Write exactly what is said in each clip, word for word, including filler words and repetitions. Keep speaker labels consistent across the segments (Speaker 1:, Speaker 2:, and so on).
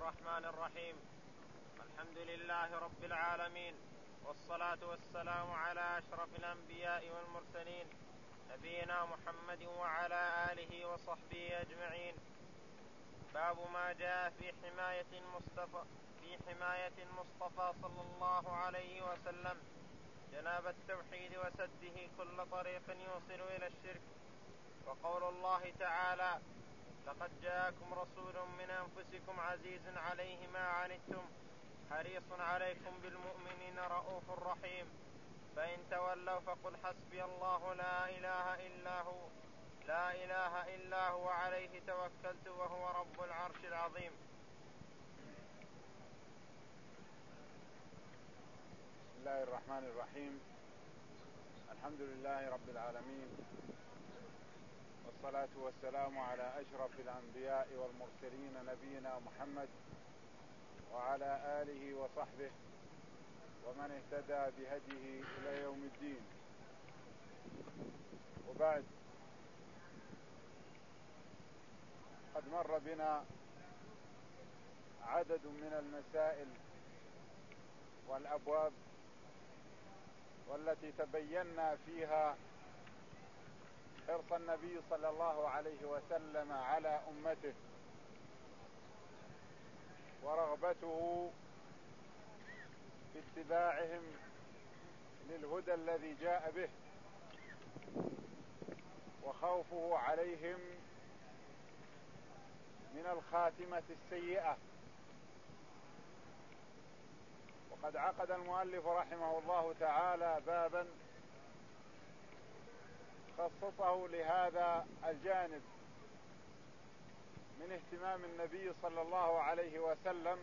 Speaker 1: الرحمن الرحيم. الحمد لله رب العالمين، والصلاة والسلام على أشرف الأنبياء والمرسلين، نبينا محمد وعلى آله وصحبه أجمعين. باب ما جاء في حماية المصطفى في حماية المصطفى صلى الله عليه وسلم جناب التوحيد وسده كل طريق يوصل إلى الشرك. وقول الله تعالى: لقد جاءكم رسول من أنفسكم عزيز عليه ما عنتم حريص عليكم بالمؤمنين رؤوف رحيم. فإن تولوا فقل حسبي الله لا إله إلا هو لا إله إلا هو عليه توكلت وهو رب العرش العظيم.
Speaker 2: بسم الله الرحمن الرحيم. الحمد لله رب العالمين، والصلاة والسلام على أشرف الأنبياء والمرسلين نبينا محمد وعلى آله وصحبه ومن اهتدى بهديه إلى يوم الدين. وبعد، قد مر بنا عدد من المسائل والأبواب والتي تبينا فيها حرص النبي صلى الله عليه وسلم على أمته ورغبته في اتباعهم للهدى الذي جاء به، وخوفه عليهم من الخاتمة السيئة. وقد عقد المؤلف رحمه الله تعالى بابا خصصه لهذا الجانب من اهتمام النبي صلى الله عليه وسلم،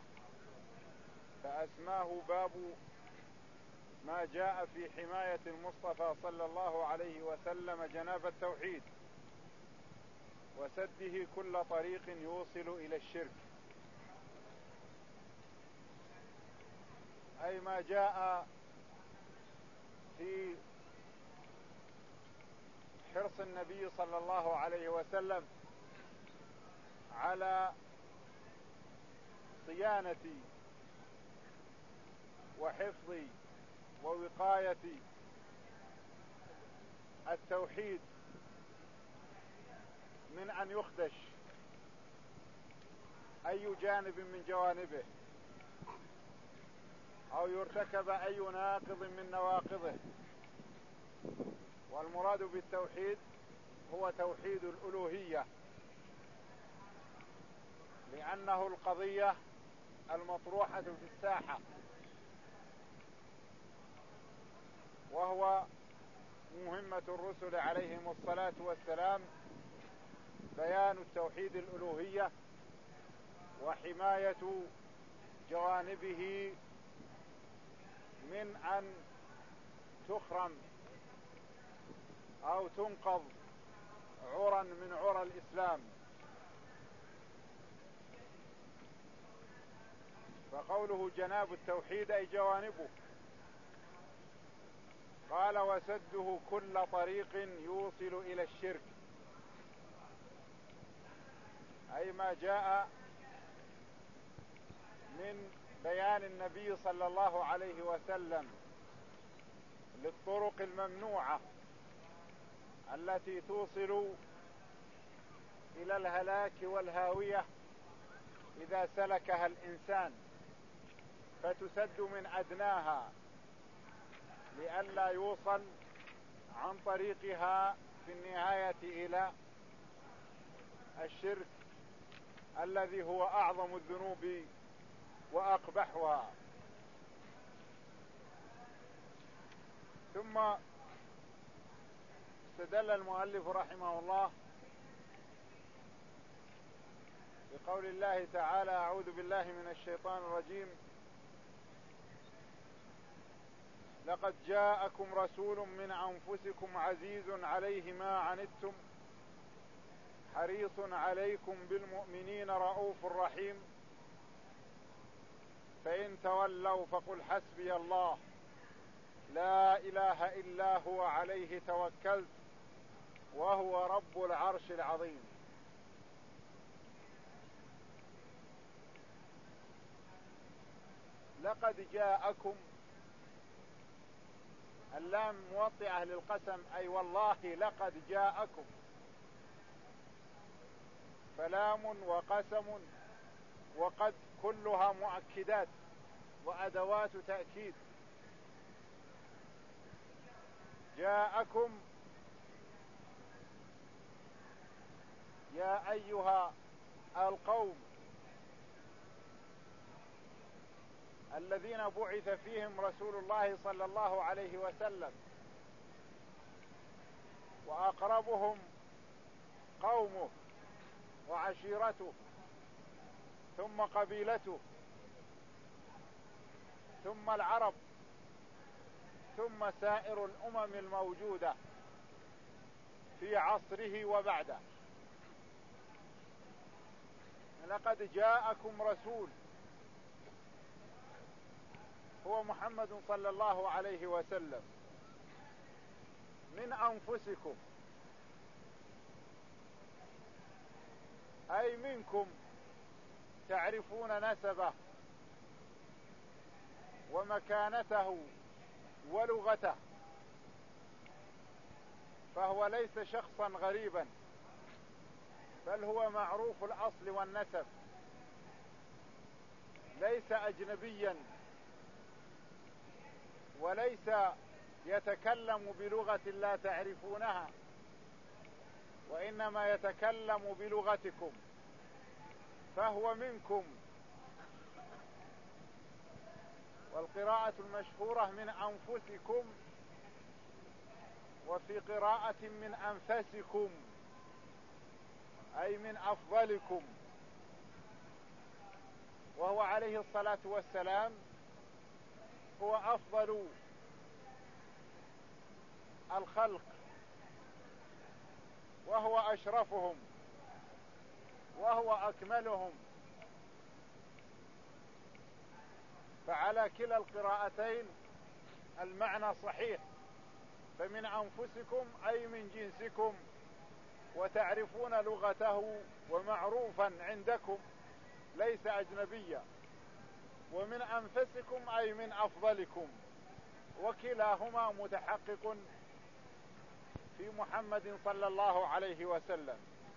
Speaker 2: فأسماه باب ما جاء في حماية المصطفى صلى الله عليه وسلم جناب التوحيد وسده كل طريق يوصل إلى الشرك، أي ما جاء في حرص النبي صلى الله عليه وسلم على صيانة وحفظ ووقاية التوحيد من أن يخدش أي جانب من جوانبه أو يرتكب أي ناقض من نواقضه. والمراد بالتوحيد هو توحيد الألوهية، لأنه القضية المطروحة في الساحة، وهو مهمة الرسل عليهم الصلاة والسلام بيان التوحيد الألوهية وحماية جوانبه من أن تخرم أو تنقض عرى من عرى الإسلام. فقوله جناب التوحيد أي جوانبه. قال: وسده كل طريق يوصل إلى الشرك، أي ما جاء من بيان النبي صلى الله عليه وسلم للطرق الممنوعة التي توصل إلى الهلاك والهاوية إذا سلكها الإنسان، فتسد من أدناها لئلا يوصل عن طريقها في النهاية إلى الشرك الذي هو أعظم الذنوب وأقبحها. ثم استدل المؤلف رحمه الله بقول الله تعالى: أعوذ بالله من الشيطان الرجيم: لقد جاءكم رسول من أنفسكم عزيز عليه ما عنتم حريص عليكم بالمؤمنين رؤوف رحيم. فإن تولوا فقل حسبي الله لا إله إلا هو عليه توكلت وهو رب العرش العظيم. لقد جاءكم، اللام موطئة للقسم، أي والله لقد جاءكم، فلام وقسم وقد كلها مؤكدات وأدوات تأكيد. جاءكم يا أيها القوم الذين بعث فيهم رسول الله صلى الله عليه وسلم، وأقربهم قومه وعشيرته ثم قبيلته ثم العرب ثم سائر الأمم الموجودة في عصره وبعده. لقد جاءكم رسول هو محمد صلى الله عليه وسلم من أنفسكم، أي منكم، تعرفون نسبه ومكانته ولغته، فهو ليس شخصا غريبا، بل هو معروف الأصل والنسب، ليس أجنبيا، وليس يتكلم بلغة لا تعرفونها، وإنما يتكلم بلغتكم، فهو منكم. والقراءة المشهورة من أنفسكم، وفي قراءة من أنفسكم، أي من أفضلكم. وهو عليه الصلاة والسلام هو أفضل الخلق، وهو أشرفهم، وهو أكملهم، فعلى كلا القراءتين المعنى صحيح. فمن أنفسكم أي من جنسكم، وتعرفون لغته ومعروفا عندكم، ليس أجنبيا. ومن أنفسكم أي من أفضلكم، وكلاهما متحقق في محمد صلى الله عليه وسلم.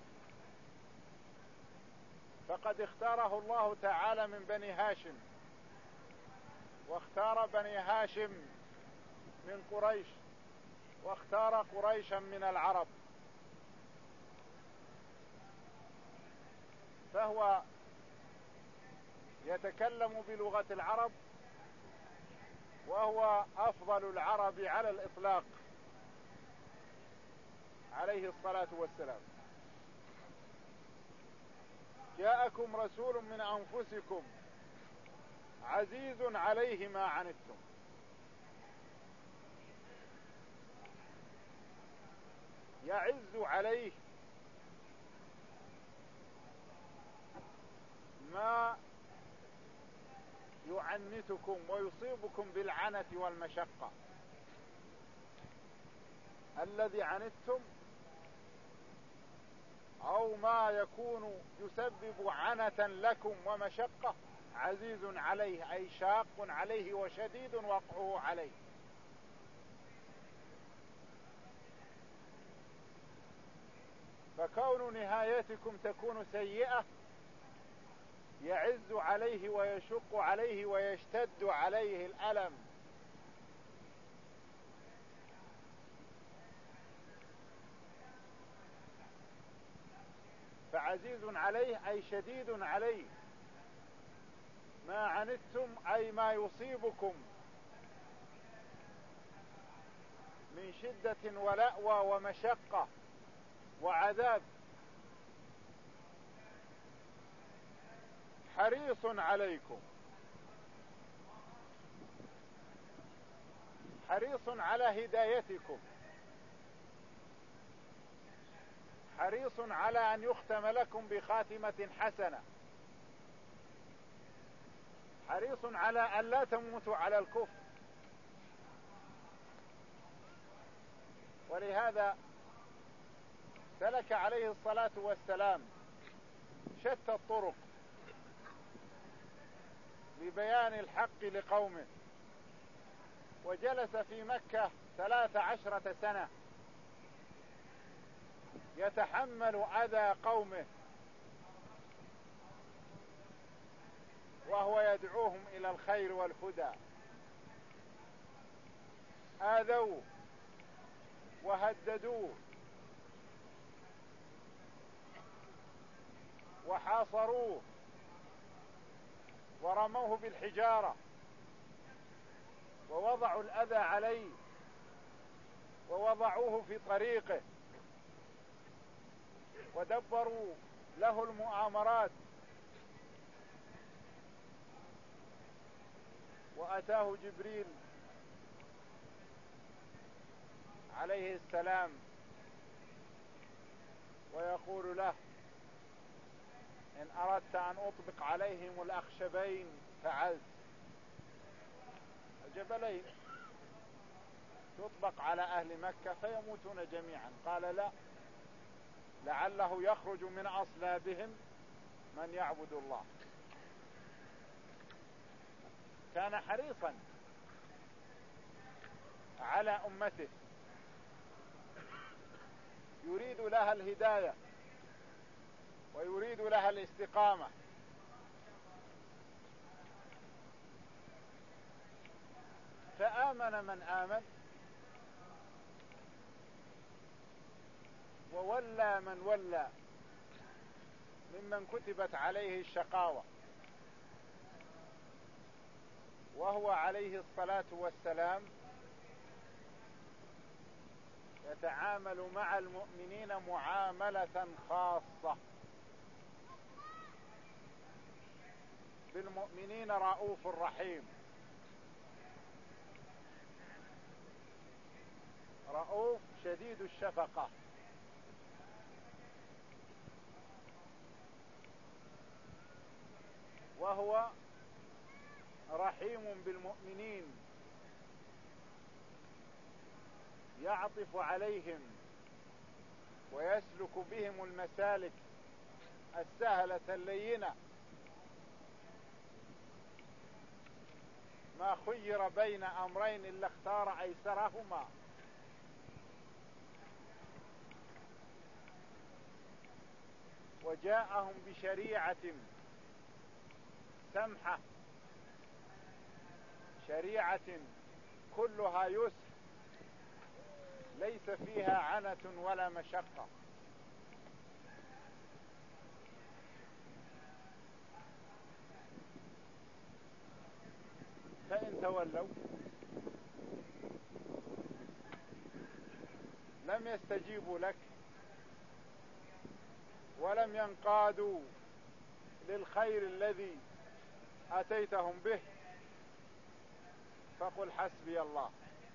Speaker 2: فقد اختاره الله تعالى من بني هاشم، واختار بني هاشم من قريش، واختار قريشا من العرب، فهو يتكلم بلغة العرب، وهو أفضل العرب على الإطلاق عليه الصلاة والسلام. جاءكم رسول من أنفسكم عزيز عليه ما عنتم. يعز عليه ما يعنتكم ويصيبكم بالعنة والمشقة. الذي عنتم أو ما يكون يسبب عنة لكم ومشقة عزيز عليه، أي شاق عليه وشديد وقعه عليه. فكون نهايتكم تكون سيئة يعز عليه ويشق عليه ويشتد عليه الألم. فعزيز عليه أي شديد عليه ما عنتم، أي ما يصيبكم من شدة ولأوى ومشقة وعذاب. حريص عليكم، حريص على هدايتكم، حريص على أن يختم لكم بخاتمة حسنة، حريص على أن لا تموتوا على الكفر. ولهذا سلك عليه الصلاة والسلام شتى الطرق لبيان الحق لقومه، وجلس في مكة ثلاث عشرة سنة يتحمل أذى قومه وهو يدعوهم إلى الخير والهدى. آذوه وهددوه وحاصروه ورموه بالحجارة ووضعوا الأذى عليه ووضعوه في طريقه ودبروا له المؤامرات، وأتاه جبريل عليه السلام ويقول له: إن أردت أن أطبق عليهم الأخشبين فعلت، الجبلين تطبق على أهل مكة فيموتون جميعا. قال: لا، لعله يخرج من أصلابهم من يعبد الله. كان حريصا على أمته، يريد لها الهداية ويريد لها الاستقامة. فآمن من آمن وولى من ولى ممن كتبت عليه الشقاوة، وهو عليه الصلاة والسلام يتعامل مع المؤمنين معاملة خاصة. بالمؤمنين رؤوف رحيم، رؤوف شديد الشفقة. وهو رحيم بالمؤمنين، يعطف عليهم ويسلك بهم المسالك السهلة اللينة. ما خير بين أمرين إلا اختار أيسرهما. وجاءهم بشريعة سمحة، شريعة كلها يسر ليس فيها عنة ولا مشقة. فإن تولوا لم يستجيبوا لك ولم ينقادوا للخير الذي أتيتهم به، فقل حسبي الله،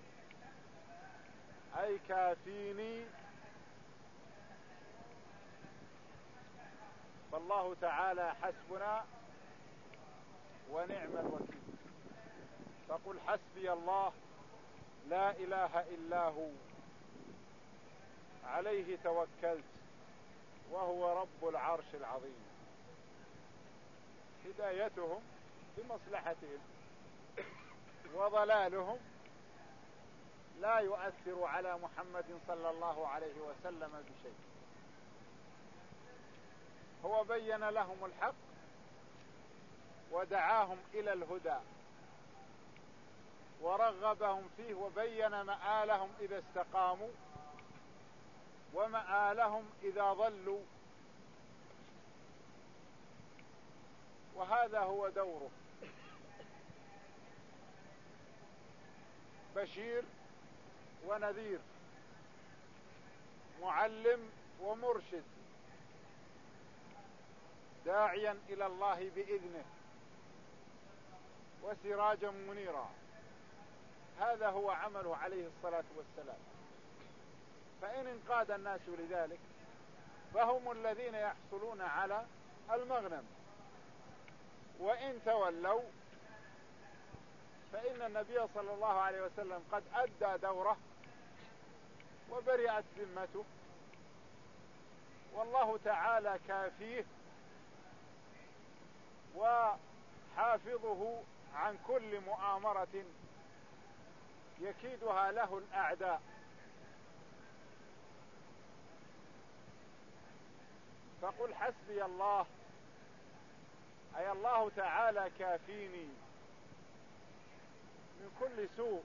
Speaker 2: أي كافيني. فالله تعالى حسبنا ونعم الوكيل. فقل حسبي الله لا إله إلا هو عليه توكلت وهو رب العرش العظيم. هدايتهم بمصلحتهم وضلالهم لا يؤثر على محمد صلى الله عليه وسلم بشيء. هو بين لهم الحق ودعاهم إلى الهدى ورغبهم فيه، وبين مآلهم إذا استقاموا ومآلهم إذا ضلوا. وهذا هو دوره، بشير ونذير، معلم ومرشد، داعيا إلى الله بإذنه وسراجا منيرا. هذا هو عمله عليه الصلاة والسلام. فإن انقاد الناس لذلك فهم الذين يحصلون على المغنم، وإن تولوا فإن النبي صلى الله عليه وسلم قد أدى دوره وبرئت ذمته، والله تعالى كافيه ويحافظه عن كل مؤامرة يكيدها له الأعداء. فقل حسبي الله، أي الله تعالى كافيني من كل سوء،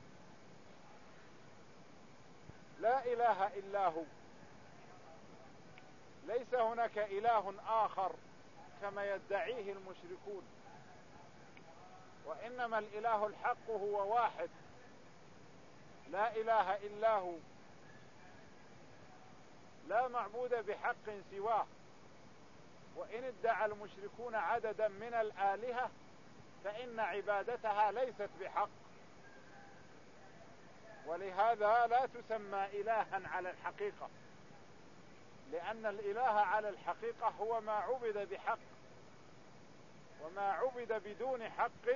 Speaker 2: لا إله إلا هو، ليس هناك إله آخر كما يدعيه المشركون، وإنما الإله الحق هو واحد لا إله إلا هو، لا معبود بحق سواه. وإن ادعى المشركون عددا من الآلهة فإن عبادتها ليست بحق، ولهذا لا تسمى إلها على الحقيقة، لأن الإله على الحقيقة هو ما عبد بحق، وما عبد بدون حق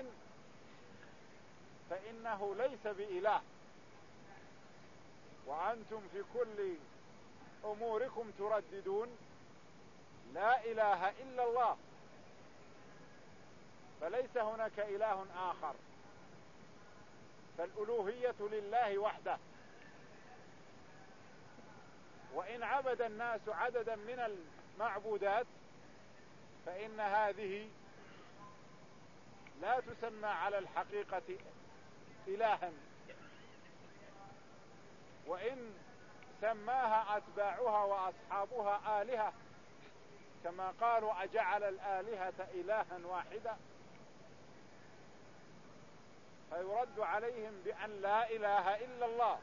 Speaker 2: فإنه ليس بإله. وأنتم في كل أموركم ترددون لا إله إلا الله، فليس هناك إله آخر، فالألوهية لله وحده. وإن عبد الناس عددا من المعبودات فإن هذه لا تسمى على الحقيقة إلها، وإن سماها أتباعها وأصحابها آلهة كما قالوا أجعل الآلهة إلها واحدا، فيرد عليهم بأن لا إله إلا الله.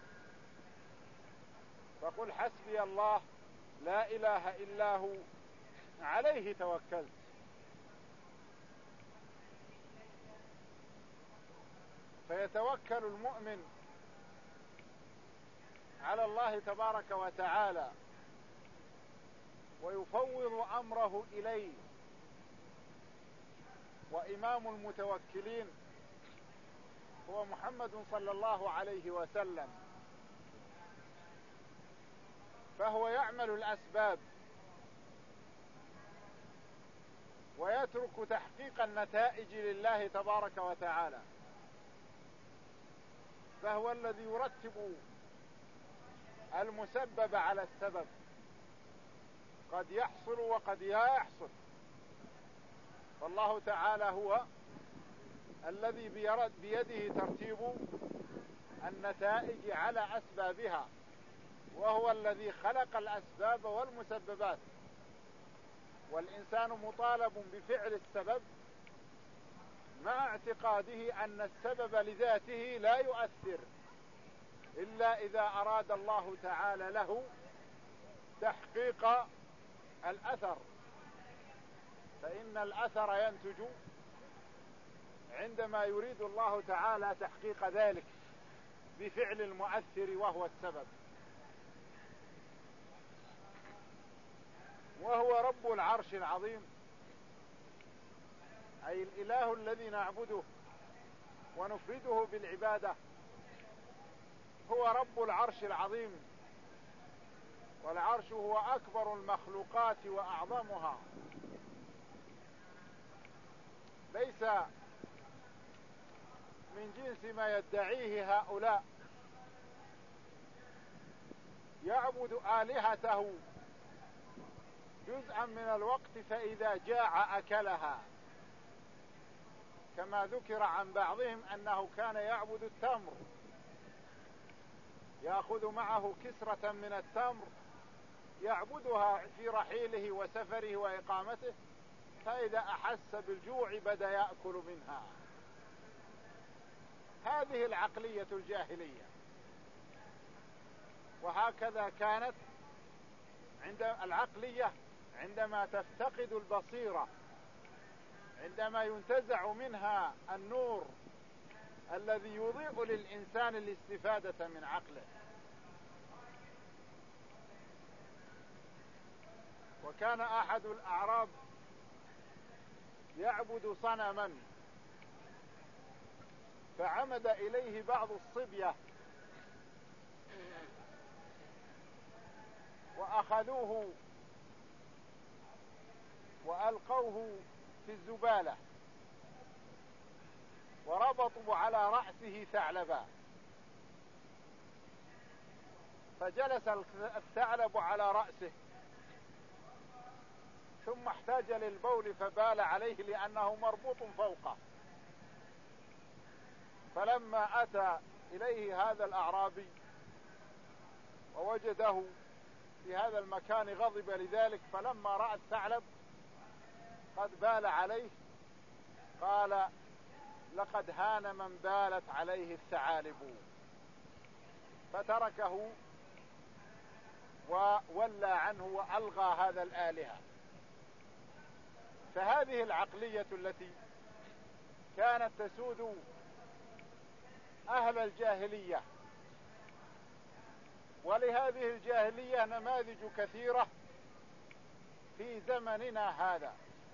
Speaker 2: فقل حسبي الله لا إله إلا هو عليه توكلت. فيتوكل المؤمن على الله تبارك وتعالى ويفوض أمره إليه. وإمام المتوكلين هو محمد صلى الله عليه وسلم، فهو يعمل الأسباب ويترك تحقيق النتائج لله تبارك وتعالى، فهو الذي يرتب المسبب على السبب، قد يحصل وقد لا يحصل. فالله تعالى هو الذي بيده ترتيب النتائج على أسبابها، وهو الذي خلق الأسباب والمسببات، والإنسان مطالب بفعل السبب مع اعتقاده أن السبب لذاته لا يؤثر إلا إذا أراد الله تعالى له تحقيق الأثر، فإن الأثر ينتج عندما يريد الله تعالى تحقيق ذلك بفعل المؤثر وهو السبب. وهو رب العرش العظيم، أي الإله الذي نعبده ونفرده بالعبادة، هو رب العرش العظيم. والعرش هو أكبر المخلوقات وأعظمها، ليس من جنس ما يدعيه هؤلاء. يعبد آلهته جزءا من الوقت فإذا جاع أكلها، كما ذكر عن بعضهم أنه كان يعبد التمر، يأخذ معه كسرة من التمر يعبدها في رحيله وسفره وإقامته، فإذا أحس بالجوع بدأ يأكل منها. هذه العقلية الجاهلية، وهكذا كانت عند العقلية عندما تفتقد البصيرة، عندما ينتزع منها النور الذي يضيء للإنسان الاستفادة من عقله. وكان أحد الأعراب يعبد صنما، فعمد إليه بعض الصبية وأخذوه وألقوه في الزبالة، وربطوا على رأسه ثعلبا، فجلس الثعلب على رأسه، ثم احتاج للبول فبال عليه لأنه مربوط فوقه. فلما أتى إليه هذا الأعرابي ووجده في هذا المكان غضب لذلك، فلما رأى الثعلب قد بال عليه قال: لقد هان من بالت عليه الثعالب، فتركه وولى عنه وألغى هذا الآلهة. فهذه العقلية التي كانت تسود أهل الجاهلية، ولهذه الجاهلية نماذج كثيرة في زمننا هذا،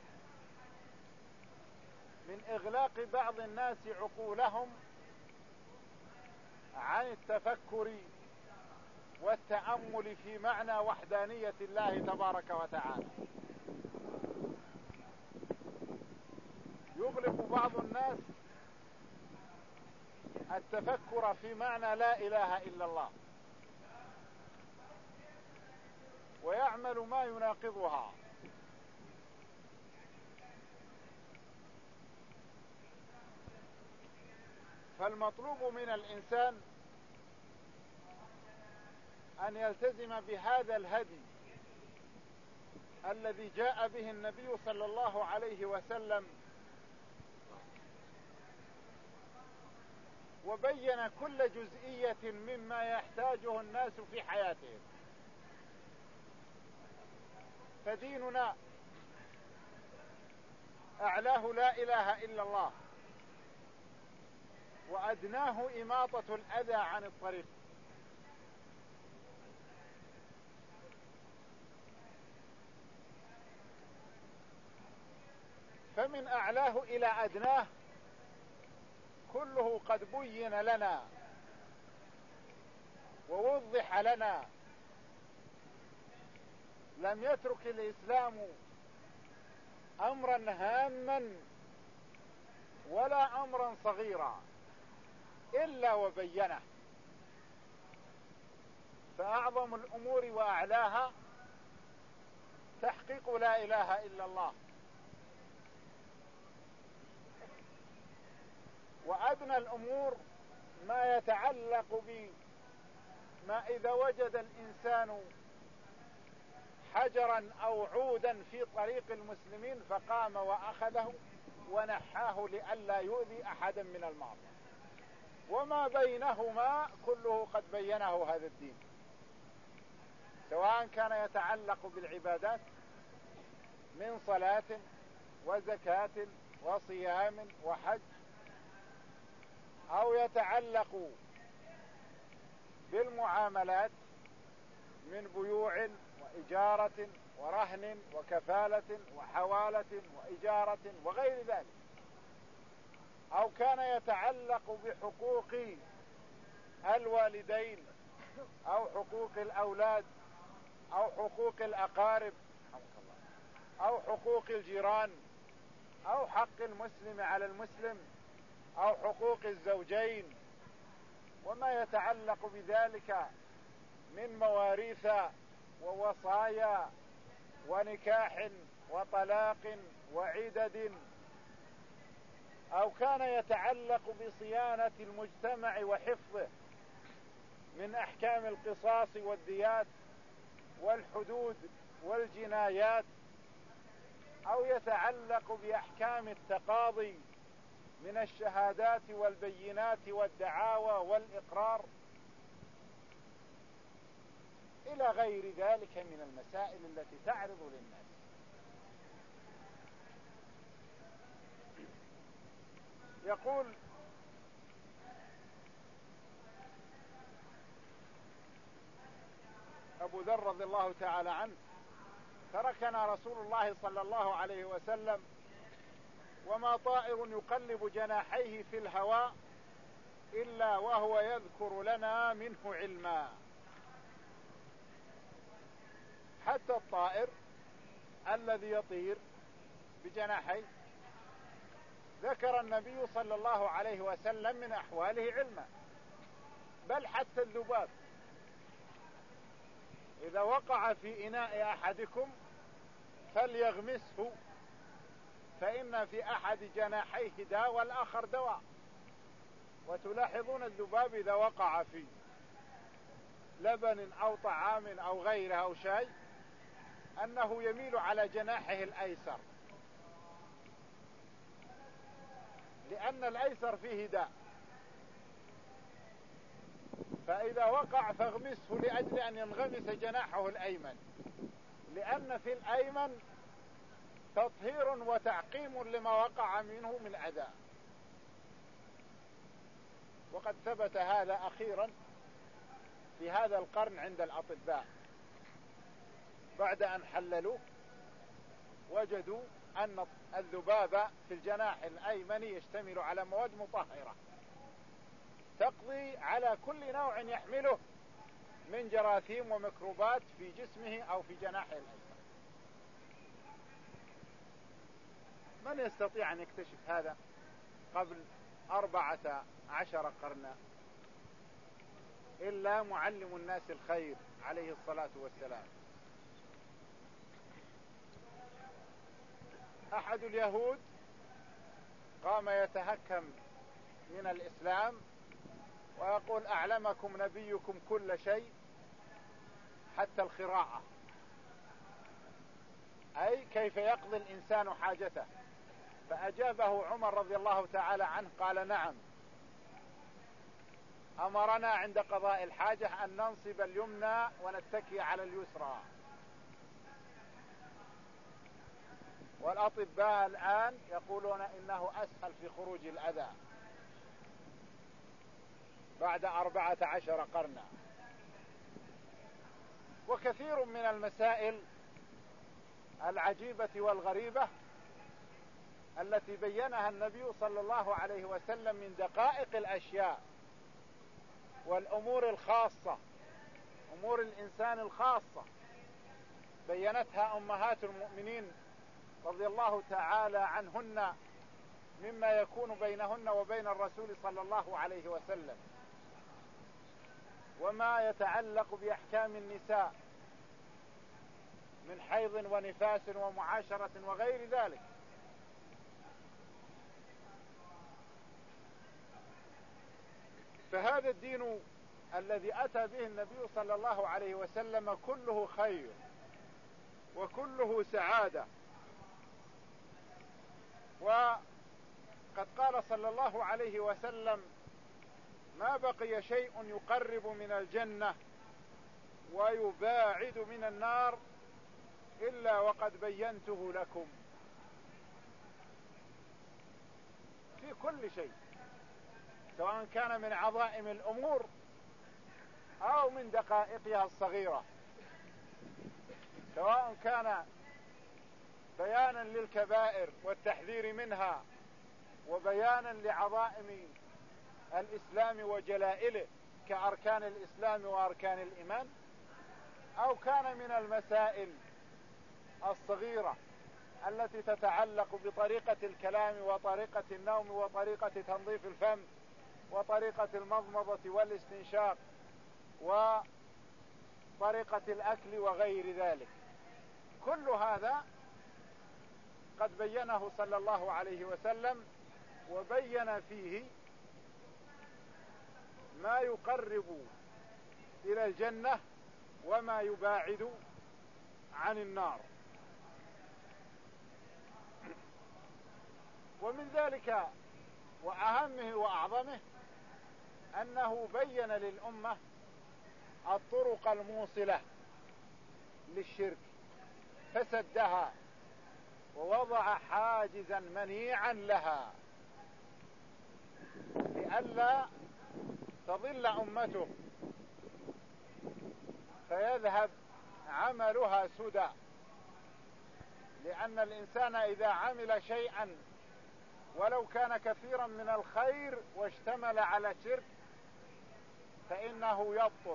Speaker 2: من إغلاق بعض الناس عقولهم عن التفكر والتأمل في معنى وحدانية الله تبارك وتعالى. يغلق بعض الناس التفكر في معنى لا إله إلا الله، ويعمل ما يناقضها. فالمطلوب من الإنسان أن يلتزم بهذا الهدي الذي جاء به النبي صلى الله عليه وسلم، وبين كل جزئية مما يحتاجه الناس في حياتهم. فديننا أعلاه لا إله إلا الله، وأدناه إماطة الأذى عن الطريق. فمن أعلاه إلى أدناه كله قد بين لنا ووضح لنا. لم يترك الإسلام أمرا هاما ولا أمرا صغيرا إلا وبينه. فأعظم الأمور وأعلاها تحقيق لا إله إلا الله، وأدنى الأمور ما يتعلق بما إذا وجد الإنسان حجرا أو عودا في طريق المسلمين فقام وأخذه ونحاه لئلا يؤذي أحدا من الماضي، وما بينهما كله قد بينه هذا الدين، سواء كان يتعلق بالعبادات من صلاة وزكاة وصيام وحج، أو يتعلق بالمعاملات من بيوع وإجارة ورهن وكفالة وحوالة وإجارة وغير ذلك، أو كان يتعلق بحقوق الوالدين أو حقوق الأولاد أو حقوق الأقارب أو حقوق الجيران أو حق المسلم على المسلم أو حقوق الزوجين وما يتعلق بذلك من مواريث ووصايا ونكاح وطلاق وعدد، أو كان يتعلق بصيانة المجتمع وحفظه من أحكام القصاص والديات والحدود والجنايات، أو يتعلق بأحكام التقاضي من الشهادات والبينات والدعاوى والإقرار إلى غير ذلك من المسائل التي تعرض للناس. يقول أبو ذر رضي الله تعالى عنه: تركنا رسول الله صلى الله عليه وسلم وما طائر يقلب جناحيه في الهواء إلا وهو يذكر لنا منه علما. حتى الطائر الذي يطير بجناحيه ذكر ذكر النبي صلى الله عليه وسلم من أحواله علما. بل حتى الذباب إذا وقع في إناء أحدكم فليغمسه، فإن في أحد جناحيه داء والآخر دواء. وتلاحظون الذباب إذا وقع في لبن أو طعام أو غيره أو شيء أنه يميل على جناحه الأيسر، لأن الأيسر فيه داء. فإذا وقع فاغمسه لأجل أن ينغمس جناحه الأيمن، لأن في الأيمن تطهير وتعقيم لما وقع منه من أذى. وقد ثبت هذا أخيرا في هذا القرن عند الأطباء، بعد أن حللوه وجدوا أن الذباب في الجناح الأيمن يشتمل على مواد مطهرة تقضي على كل نوع يحمله من جراثيم وميكروبات في جسمه أو في جناحه الأيسر. من يستطيع أن يكتشف هذا قبل أربعة عشر قرنا إلا معلم الناس الخير عليه الصلاة والسلام. أحد اليهود قام يتهكم من الإسلام ويقول أعلمكم نبيكم كل شيء حتى الخراءة، أي كيف يقضي الإنسان حاجته. فأجابه عمر رضي الله تعالى عنه قال نعم، أمرنا عند قضاء الحاجة أن ننصب اليمنى ونتكي على اليسرى. والأطباء الآن يقولون إنه أسهل في خروج الأذى بعد أربعة عشر قرنا. وكثير من المسائل العجيبة والغريبة التي بينها النبي صلى الله عليه وسلم من دقائق الأشياء والأمور الخاصة، أمور الإنسان الخاصة، بينتها أمهات المؤمنين رضي الله تعالى عنهن مما يكون بينهن وبين الرسول صلى الله عليه وسلم، وما يتعلق بأحكام النساء من حيض ونفاس ومعاشرة وغير ذلك. فهذا الدين الذي أتى به النبي صلى الله عليه وسلم كله خير وكله سعادة. وقد قال صلى الله عليه وسلم ما بقي شيء يقرب من الجنة ويباعد من النار إلا وقد بينته لكم في كل شيء، سواء كان من عظائم الأمور أو من دقائقها الصغيرة، سواء كان بيانا للكبائر والتحذير منها وبيانا لعظائم الإسلام وجلائله كأركان الإسلام وأركان الإيمان، أو كان من المسائل الصغيرة التي تتعلق بطريقة الكلام وطريقة النوم وطريقة تنظيف الفم وطريقة المضمضة والاستنشاق وطريقة الأكل وغير ذلك. كل هذا قد بينه صلى الله عليه وسلم، وبين فيه ما يقرب إلى الجنة وما يباعد عن النار. ومن ذلك وأهمه وأعظمه أنه بين للأمة الطرق الموصلة للشرك فسدها ووضع حاجزا منيعا لها لئلا تضل أمته فيذهب عملها سدى. لأن الإنسان إذا عمل شيئا ولو كان كثيرا من الخير واشتمل على شرك فإنه يبطل،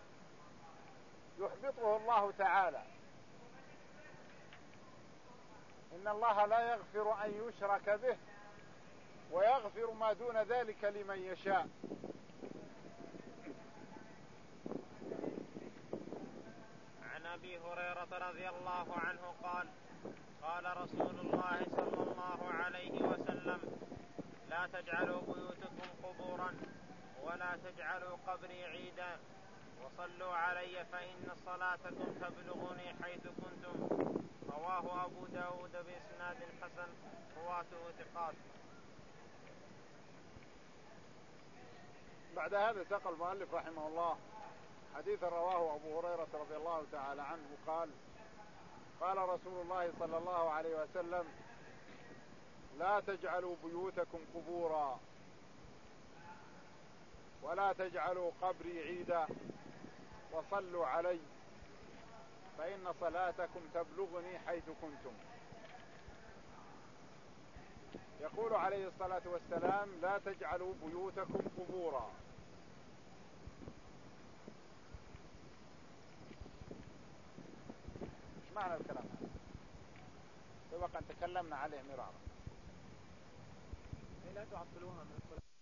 Speaker 2: يحبطه الله تعالى. إن الله لا يغفر أن يشرك به ويغفر ما دون ذلك لمن يشاء.
Speaker 1: عن أبي هريرة رضي الله عنه قال قال رسول الله صلى الله عليه وسلم لا تجعلوا بيوتكم قبورا ولا تجعلوا قبري عيدا وصلوا علي فإن صلاتكم تبلغني حيث كنتم. رواه أبو داود بإسناد حسن رواته ثقات.
Speaker 2: بعد هذا ساق المؤلف رحمه الله حديثا رواه أبو هريرة رضي الله تعالى عنه قال قال رسول الله صلى الله عليه وسلم لا تجعلوا بيوتكم قبورا ولا تجعلوا قبري عيدا وصلوا علي فإن صلاتكم تبلغني حيث كنتم. يقول عليه الصلاة والسلام لا تجعلوا بيوتكم قبورا. ايش معنى الكلام هذا؟ سبق أن تكلمنا عليه مرارا.
Speaker 1: لا تعطلوها من الصلاة.